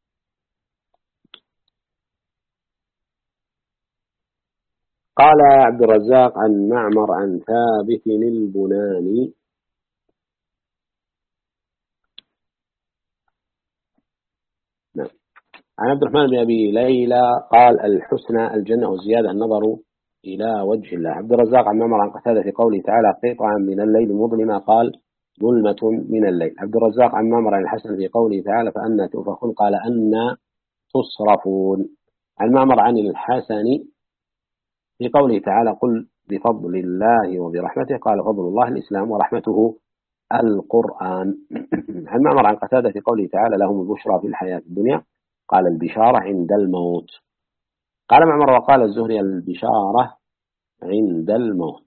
قال عبد الرزاق عن معمر عن ثابت البناني نعم. عن عبد الرحمن بن أبي ليلى قال الحسنى الجنة والزيادة النظر إلى وجه الله. عبد الرزاق عن معمر عن قتادة في قوله تعالى قطعا من الليل مظلما قال ظلمة من الليل. عبد الرزاق عن معمر عن الحسن في قوله تعالى فأنى تؤفكون قال أنى تصرفون. عن معمر عن الحسن في قوله تعالى قل بفضل الله وبرحمته قال فضل الله الإسلام ورحمته القرآن. عن معمر عن قتادة في قوله تعالى لهم البشرى في الحياة الدنيا قال البشارة عند الموت. قال معمر وقال الزهري البشارة عند الموت.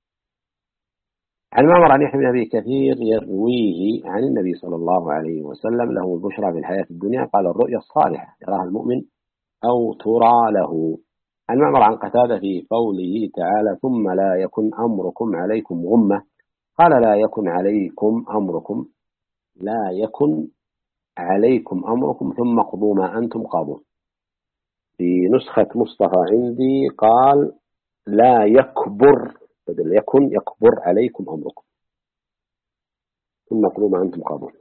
عن معمر عن يحيى بن أبي كثير يرويه عن النبي صلى الله عليه وسلم له البشرى في الحياة الدنيا قال الرؤيا الصالحة يراها المؤمن أو ترى له. عن معمر عن قتادة في قوله تعالى ثم لا يكن أمركم عليكم غمة قال لا يكن عليكم أمركم ثم قضوا ما أنتم قاضون. في نسخة مصطفى عندي قال لا يكبر بدل يكبر عليكم أمركم ثم قضوا ما أنتم قاضون.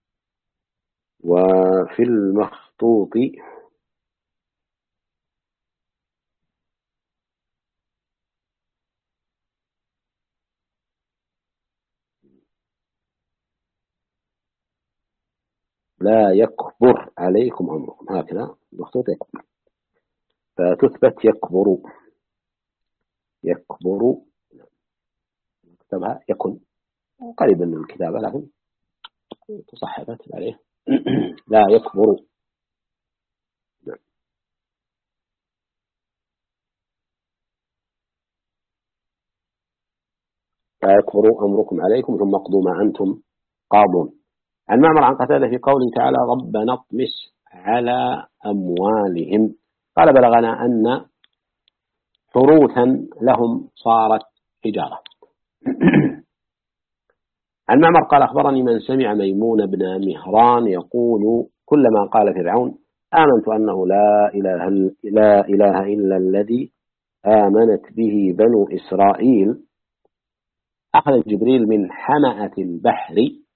وفي المخطوط لا يكبر عليكم أمركم هكذا المخطوط يكبر فتثبت يكبر كتبها يكن قريبا من الكتابة لكن تصحفت عليه لا يكبر. لا يكبر أمركم عليكم ثم قضوا ما أنتم قاضون. عن معمر عن قتادة في قوله تعالى ربنا اطمس على أموالهم قال بلغنا أن حروثا لهم صارت حجارة. عن معمر قال أخبرني من سمع ميمون بن مهران يقول كلما قال فرعون آمنت أنه لا إله إلا الذي آمنت به بنو إسرائيل أخذ جبريل من حمأة البحر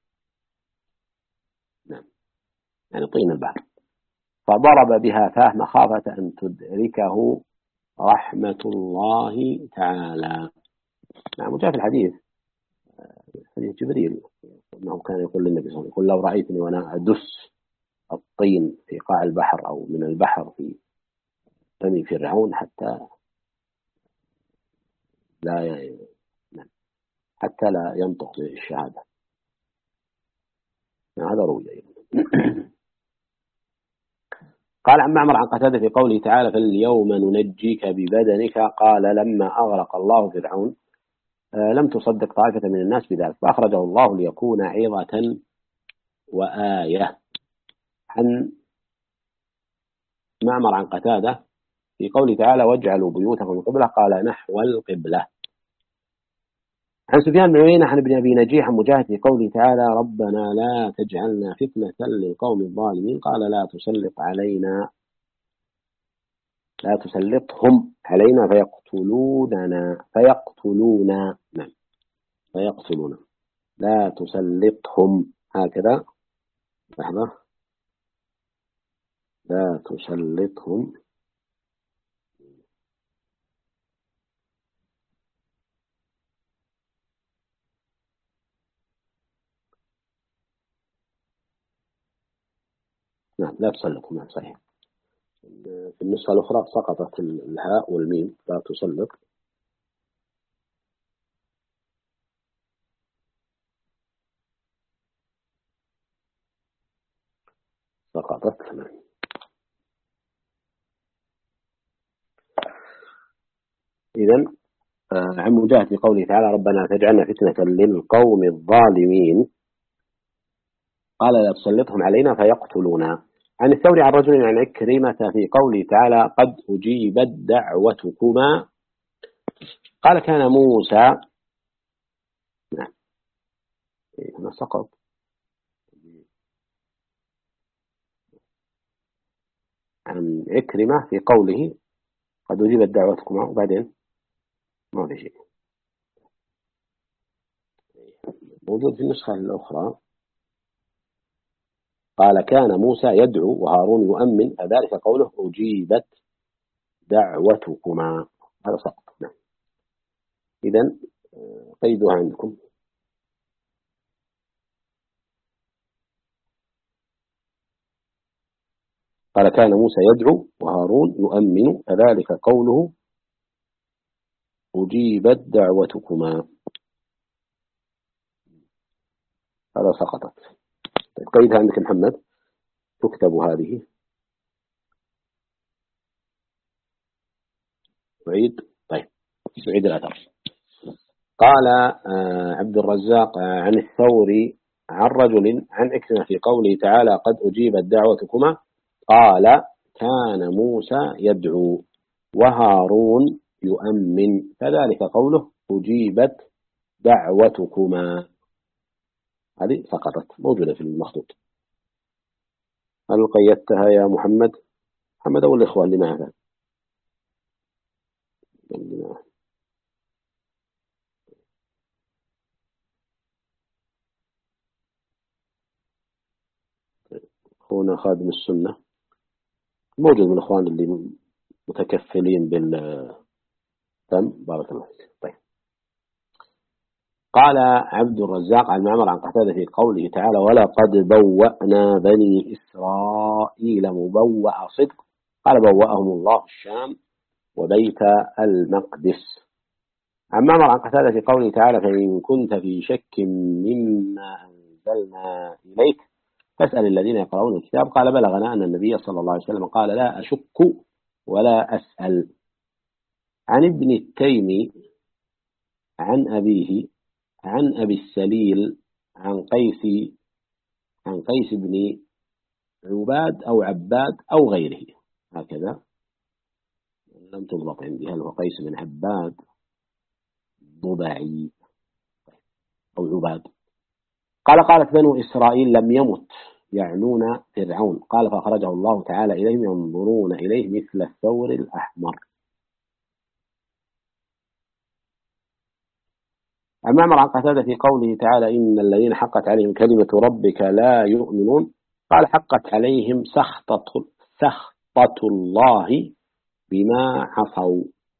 يعني طين البحر فضرب بها فاه مخافة أن تدركه رحمة الله تعالى. نعم وجاء في الحديث حديث جبريل أنه كان يقول للنبي صلى الله عليه وسلم لو رأيتني وأنا أدس الطين في قاع البحر أو من البحر في فم فرعون حتى لا ينطق بالشهادة. هذا روي. قال عن معمر عن قتادة في قوله تعالى فاليوم ننجيك ببدنك قال لما أغرق الله فرعون لم تصدق طائفة من الناس بذلك فأخرجه الله ليكون عظة وآية. عن معمر عن قتادة في قوله تعالى واجعلوا بيوتكم قبلة قال نحو القبلة. عن سفيان بن عيينة عن ابن أبي نجيح مجاهد في قوله تعالى ربنا لا تجعلنا فتنة للقوم الظالمين قال لا تسلطهم علينا فيقتلونا لا تسلطهم هكذا لحظة لا تسلطهم نعم لا تسلطهم نعم صحيح. في النسخة الأخرى سقطت الهاء والميم لا تسلط. إذن عن مجاهد في قوله تعالى ربنا تجعلنا فتنة للقوم الظالمين قال لا تسلطهم علينا فيقتلونا. عن الثوري عن رجل عن عكرمة في قوله تعالى قد أجيبت دعوتكما قال كان موسى هنا سقط عن عكرمة في قوله قد أجيبت دعوتكما وبعدين ما في شيء موجود في النسخة الأخرى قال كان موسى يدعو وهارون يؤمن فذلك قوله أجيبت دعوتكما هذا سقط. نعم. إذن قيدها عندكم. قال كان موسى يدعو وهارون يؤمن فذلك قوله أجيبت دعوتكما هذا سقطت. طيب قيدها عندك محمد تكتب هذه أعيد. طيب أعيد الأثر. قال عبد الرزاق عن الثوري عن رجل عن عكرمة في قوله تعالى قد أجيبت دعوتكما قال كان موسى يدعو وهارون يؤمن فذلك قوله أجيبت دعوتكما هذه سقطت موجودة في المخطوط. هل قيدتها يا محمد أو الإخوة اللي معك؟ هنا خادم السنة موجود من الإخوان اللي متكفلين بالتم بارك الله فيك. طيب قال عبد الرزاق عن معمر عن قتادة في قوله تعالى ولقد بوأنا بني إسرائيل مبوأ صدق قال بوأهم الله الشام وبيت المقدس. عن معمر عن قتادة في قوله تعالى فإن كنت في شك مما أنزلنا إليك فاسأل الذين يقرؤون الكتاب قال بلغنا أن النبي صلى الله عليه وسلم قال لا أشك ولا أسأل. عن ابن التيمي عن أبيه عن أبي السليل عن قيس بن عباد أو عباد أو غيره هكذا لم تضبط عندي هل هو قيس بن عباد ضبعي أو عباد قال قالت بنو إسرائيل لم يمت يعنون فرعون قال فأخرجه الله تعالى إليهم ينظرون إليه مثل الثور الأحمر. أما معمر عن قتادة في قوله تعالى إن الذين حقت عليهم كلمة ربك لا يؤمنون قال حقت عليهم سخطة الله بما عصوا.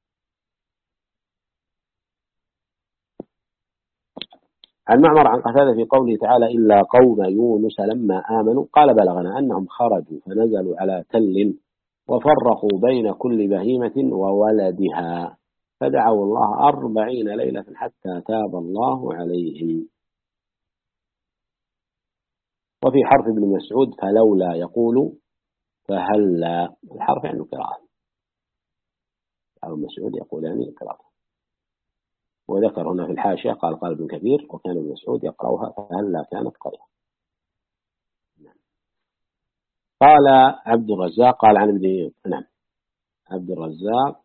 عن معمر عن قتادة في قوله تعالى إلا قوم يونس لما آمنوا قال بلغنا أنهم خرجوا فنزلوا على تل وفرقوا بين كل بهيمة وولدها فدعوا الله 40 ليلة حتى تاب الله عليهم. وفي حرف ابن مسعود فلولا يقول فهلا الحرف يعني قراءة ابن مسعود يقول يعني قراءة. وذكر هنا في الحاشية قال ابن كثير وكان ابن مسعود يقرأها فهلا كانت قرية. قال عبد الرزاق قال عن ابن عبد الرزاق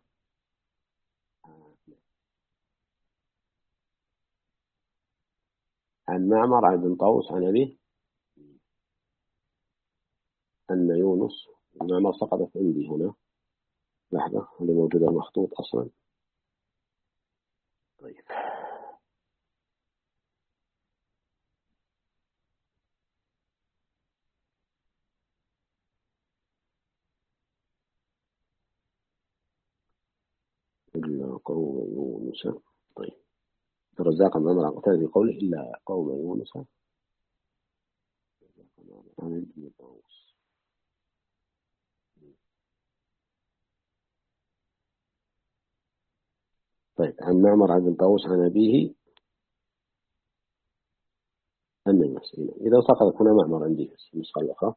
عن معمر عن بن طاووس عن أبيه أن يونس معمر سقطت عندي هنا لحظة اللي موجودة مخطوط أصلا. طيب إلا قوم يونس. طيب الرزاق عن معمر عن قتادة بقوله إلا قوم يونس عن ابن طاووس. طيب عن معمر عن طاووس عن أبيه أن المسئلة إذا سقطت هنا معمر عندي في النسخة الأخرى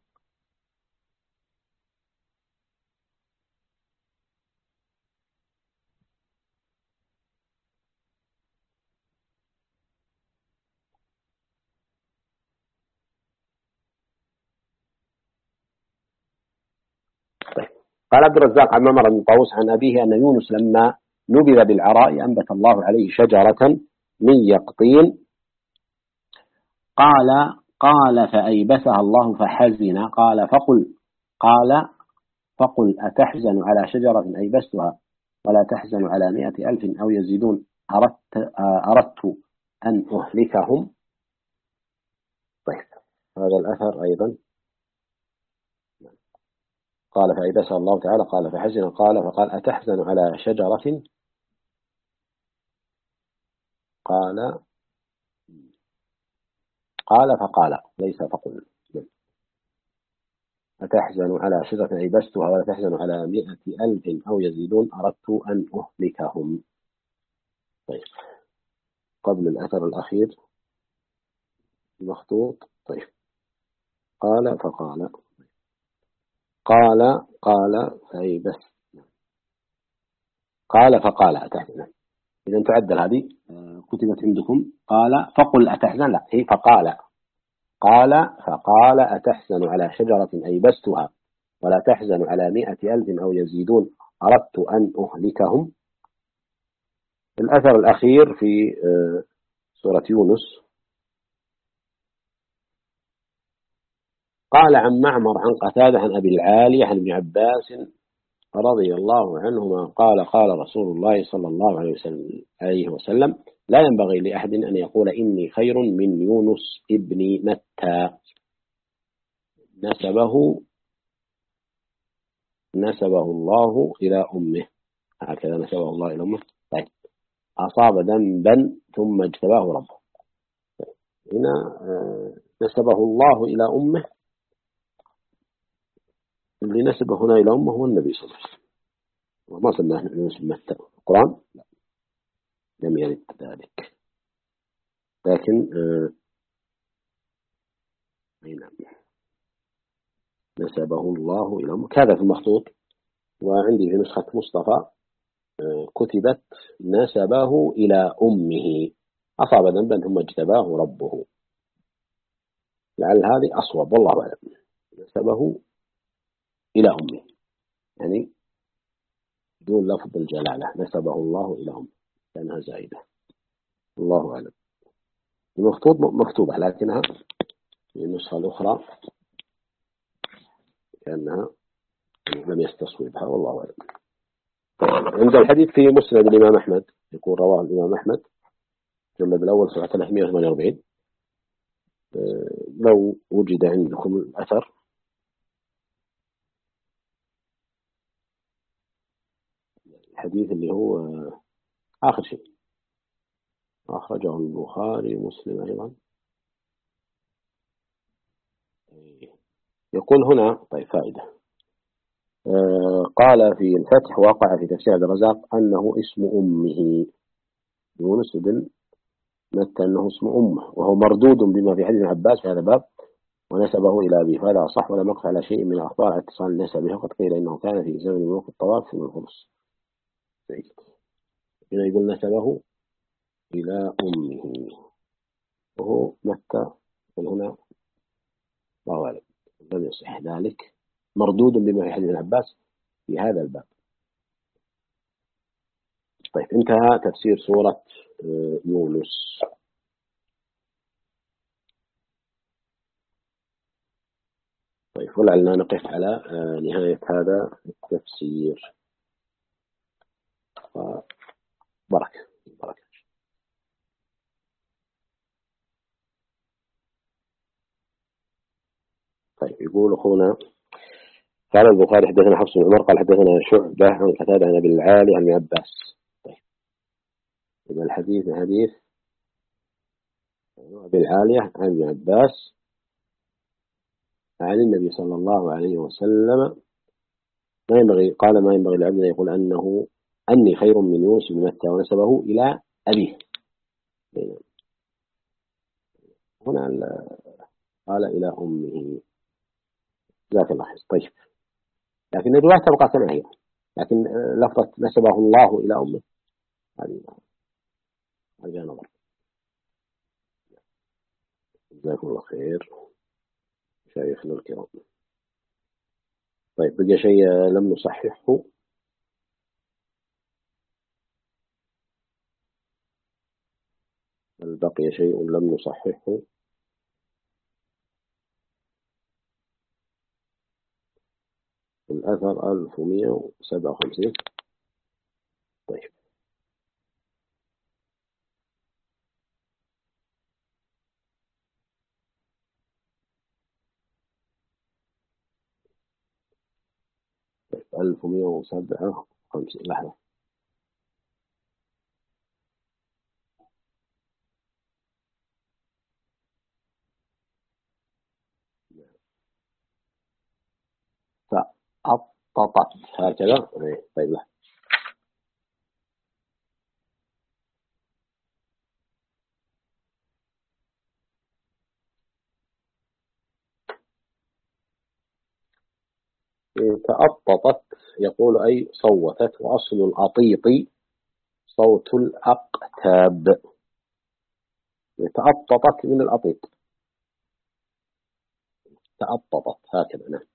قال عبد الرزاق عن معمر بن طاووس عن أبيه أن يونس لما نبذ بالعراء أنبت الله عليه شجرة من يقطين. قال فأيبسها الله فحزن. قال فقل أتحزن على شجرة أيبستها ولا تحزن على 100,000 أو يزيدون أردت أن أهلكهم. طيب هذا الأثر أيضا قال فأيبسها الله تعالى قال فحزن فقال أتحزن على شجرة قال فقال ليس فقل. أتحزن على شجرة أيبستها ولا تحزن على 100,000 أو يزيدون أردت أن أهلكهم. طيب قبل الأثر الأخير مخطوط. طيب قال فقال قال فأيبس قال فقال أتحزن. إذا تعدل هذه كتبت عندكم قال فقل أتحزن، لا هي فقال فقال أتحزن على شجرة أيبستها ولا تحزن على 100,000 أو يزيدون أردت أن أهلكهم. الأثر الأخير في سورة يونس قال عن معمر عن قتادة عن أبي العالية عن ابن عباس رضي الله عنهما قال رسول الله صلى الله عليه وسلم لا ينبغي لأحد أن يقول إني خير من يونس ابن متى. نسبه الله إلى أمه، هكذا نسبه الله إلى أمه. طيب أصاب ذنبا ثم اجتباه ربه. هنا نسبه الله إلى أمه. اللي نسبه هنا إلى أمه هو النبي صلى الله عليه وسلم، وما سماه يونس بن متى. القرآن لا لم يرد ذلك، لكن نسبه الله إلى أمه. هذا في المخطوط، وعندي في نسخة مصطفى كتبت نسبه إلى أمه أصاب ذنبا ثم اجتباه ربه. لعل هذه أصوب والله أعلم. نسبه إلى أمه يعني دون لفظ الجلالة، نسبه الله إلى أمه لأنها زائدة. الله أعلم. المخطوط مكتوبة لكنها في النسخة الأخرى كأنها لم يستصوبها والله أعلم. عند الحديث في مسند الإمام أحمد يقول رواه الإمام أحمد الجلد الأول صفحة 348. لو وجد عندكم الأثر الحديث اللي هو آخر شيء أخرجه البخاري ومسلم أيضا. يقول هنا طيب فائدة قال في الفتح وقع في تفسير عبد الرزاق أنه اسم أمه يونس بن متى أنه اسم أمه، وهو مردود بما في حديث ابن عباس في هذا الباب ونسبه إلى أبيه، فهذا صح ولا مقطع على شيء من الأخبار على اتصال النسب به. وقد قيل إنه كان في زمن ملوك الطواف من الخمس. هنا يقول نسبه إلى أمه وهو متى، هنا الله أعلم لم يصح ذلك، مردود بما في حديث ابن عباس في هذا الباب. طيب انتهى تفسير سورة يونس. طيب ولعلنا نقف على نهاية هذا التفسير. بركة. طيب يقول أخونا قال البخاري حدثنا حفص بن عمر قال حدثنا شعبة عن قتادة عن أبي العالي عن ابن عباس. طيب إذا الحديث حديث أبي العالية عن ابن عباس عن النبي صلى الله عليه وسلم ما ينبغي للعبد أن يقول أني خير من يونس بن متى ونسبه إلى أبيه. هنا قال إلى أمه ذات الله. طيب لكن الرواية تبقى كما هي، لكن لفظة نسبه الله إلى أمه هذه نظر. جزاكم الله خير شيخنا الكرام. طيب بقي شيء لم نصححه. هل بقي شيء لم نصححه؟ الأثر 1157. طيب 1157 لحظة. تأططت هكذا. طيب لا. تأططت يقول أي صوتت، وأصل الأطيط صوت الأقتاب. تأططت من الأطيط، تأططت هكذا. نعم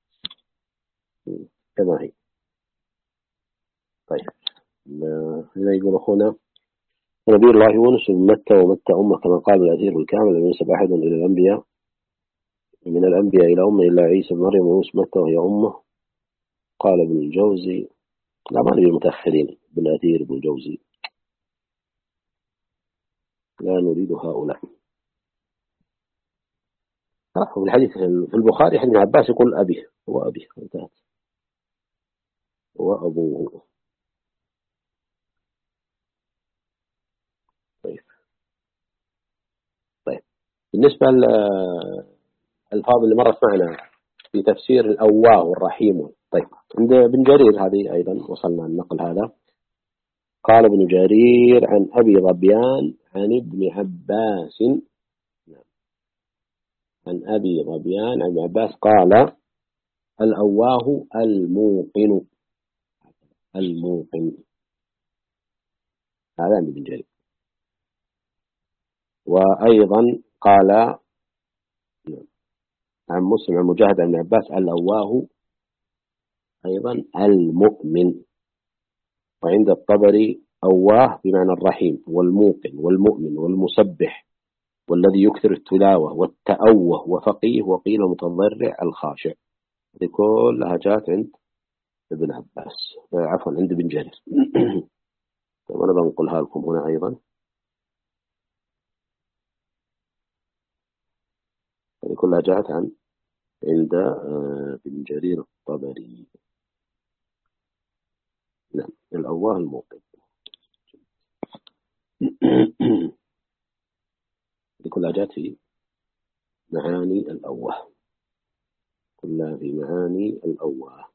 كما هي. طيب هنا يقول أخونا نبي الله يونس من مكة ومكة أمة كما قال الأثير الكامل لم ينسب أحد إلى الأنبياء من الأنبياء إلى أمة إلا عيسى بن مريم ويونس مكة وهي أمة. قال ابن الجوزي، لا ما نبي المتأخرين، ابن الأثير ابن الجوزي، لا نريد هؤلاء. في الحديث في البخاري حديث ابن عباس يقول أبيه، هو أبيه انتهت، هو أبوه. طيب طيب بالنسبة للألفاظ اللي مرت معنا في تفسير الأواه والرحيم. طيب عند ابن جرير هذه أيضا وصلنا النقل هذا. قال ابن جرير عن أبي ظبيان عن ابن عباس، عن أبي ظبيان عن ابن عباس قال الأواه الموقن، الموقن هذا عند ابن جرير. وأيضا قال عن مسلم عن مجاهد عن ابن عباس الأواه أيضا المؤمن. وعند الطبري أواه بمعنى الرحيم والموقن والمؤمن والمسبح والذي يكثر التلاوة والتأوه وفقيه وقيل متضرع الخاشع. هذه كلها جاءت عند ابن عباس، عفوا عند ابن جرير. طيب أنا بنقلها لكم هنا أيضا. هذه كلها جاءت عند ابن جرير الطبري. نعم الأواه الموقن. هذه كلها جاءت في معاني الأواه، كلها في معاني الأواه.